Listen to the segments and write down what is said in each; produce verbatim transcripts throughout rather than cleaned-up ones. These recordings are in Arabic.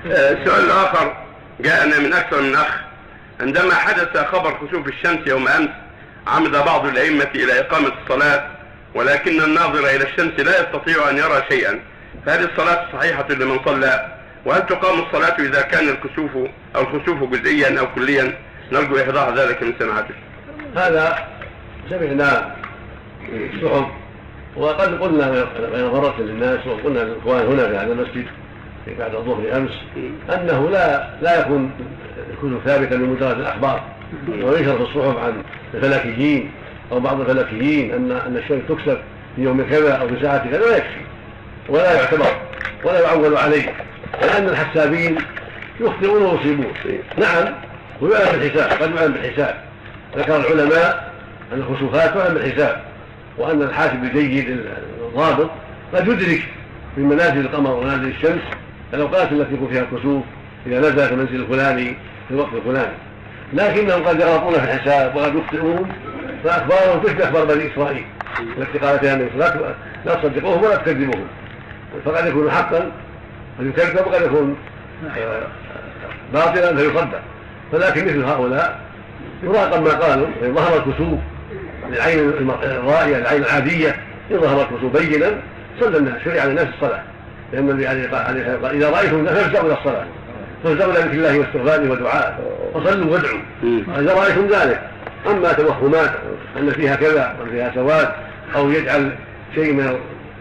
السؤال الآخر جاءنا من أكثر من أخ: عندما حدث خبر خسوف الشمس يوم أمس عمد بعض الأئمة إلى إقامة الصلاة، ولكن الناظر إلى الشمس لا يستطيع أن يرى شيئا، فهل الصلاة صحيحة لمن صلى؟ وهل تقام الصلاة إذا كان الكسوف أو الخسوف جزئيا أو كليا؟ نرجو إيضاح ذلك من سماعته. هذا سمعنا في الصحف، وقد قلنا بين مرة للناس، وقلنا للإخوان هنا في هذا المسجد بعد الظهر أمس أنه لا لا يكون يكون ثابتا بمجرد الأخبار وينشر في الصحف عن الفلكيين أو بعض الفلكيين أن أن الشمس تكسف في يوم كذا أو في ساعة كذا، لا يكفي ولا يعتبر ولا يعول عليه، لأن الحسابين يخطئون ويصيبون. نعم ويعلم بالحساب، قد يعلم بالحساب. ذكر العلماء أن الخسوفات تعلم بالحساب، وأن الحاسب الجيد الضابط قد يدرك من منازل القمر ومنازل الشمس الأوقات التي يكون فيها الكسوف إذا نزل في المنزل الفلاني في الوقت الفلاني، لكنهم قد يغلطون في الحساب وقد يخطئون، فأخبارهم تشبه أخبار بني إسرائيل التي قالت فيها النبي صلى الله عليه وسلم لا تصدقوهم ولا تكذبوهم، فقد يكون حقا فيكذب وقد يكون باطلا فيصدق. فلكن مثل هؤلاء يراقب ما قالوا، إن ظهر الكسوف للعين الرائية العين العادية، إن ظهر الكسوف بينا صلى الناس، شرع للناس الصلاة، لأن النبي عليه الصلاة والسلام إذا رأيتم الناس فافزعوا إلى الصلاة، فافزعوا إلى ذكر الله واستغفاره ودعائه وصلوا وادعوا إذا رأيتم ذلك. أما توهمات أن فيها كذا أو فيها سواد أو يجعل شيء من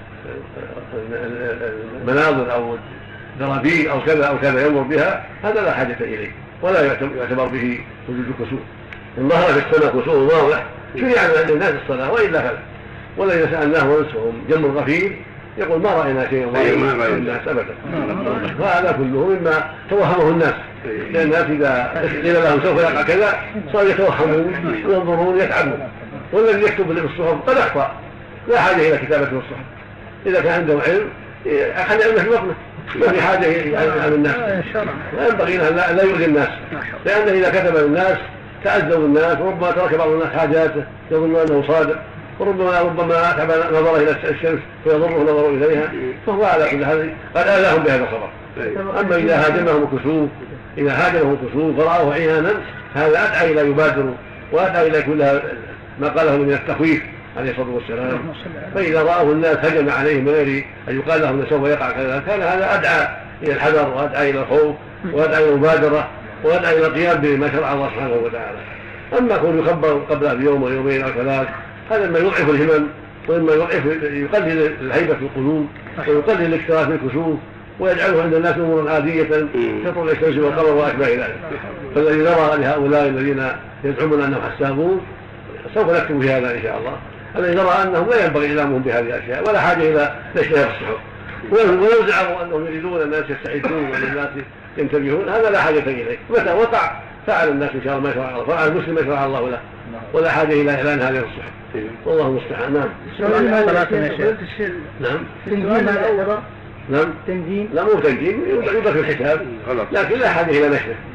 المناظر أو درابيل أو كذا أو كذا يمر بها، هذا لا حاجة إليه ولا يعتبر به وجود الكسوف. إن ظهر في السماء كسوف واضح شرع للناس الصلاة وإلا فلا. ولا إذا سألناه ونسهم جم غفير يقول ما رأينا شيئا ظاهرا الناس أبدا، وهذا كله مما توهمه الناس، لأن الناس إذا قيل لهم سوف يقع كذا صاروا يتوهمون وينظرون يتعبون، والذي يكتب بالصحف قد أخطأ، لا حاجة إلى كتابة الصحف. إذا كان عنده علم خلي علمه في بطنه، ما في حاجة إلى الناس، لا ينبغي لا يؤذي الناس، لأنه إذا كتب للناس تأذوا الناس، وربما ترك بعض الناس حاجاته يظن أنه صادق، وربما ربما أتعب نظره إلى الشمس فيضره نظره إليها، فهو على كل حال قد آذاهم بهذا الخبر. أما إذا هاجمهم كسوف إذا هاجمهم كسوف فرأوه عيانا، هذا أدعى إلى يبادروا وأدعى إلى كل ما قاله من التخويف عليه الصلاة والسلام. فإذا رأوه الناس هجم عليهم من غير أن يقال لهم أن سوف يقع كذا، كان هذا أدعى إلى الحذر وأدعى إلى الخوف وأدعى إلى المبادرة وأدعى إلى القيام بما شرع الله سبحانه وتعالى. أما كون يخبر قبل بيوم ويومين أو ثلاث هذا ما يضعف الهمم، وإما يضعف يقلل الهيبة في القلوب ويقلل الاكتراث بالكسوف ويجعله عند الناس أمورا عادية كطلوع الشمس والقمر وأشباه ذلك. فالذي نرى لهؤلاء الذين يزعمون أنهم حسابون سوف نكتب في هذا إن شاء الله. الذي نرى أنهم لا ينبغي إعلامهم بهذه الأشياء ولا حاجة إلى نشرها في الصحف، ولو زعموا أنهم يريدون الناس يستعدون والناس ينتبهون، هذا لا حاجة إليه. متى وقع فعل الناس إن شاء الله ما شرع الله، فعل المسلم ما شرع الله له، ولا حاجة إلى إعلان هذه الصحف. والله المستعان. نعم. نعم. تنجيم هذا أول. نعم. تنجيم. لا مو تنجيم، يبقى في الحساب، لكن لا حاجة إلى نشره.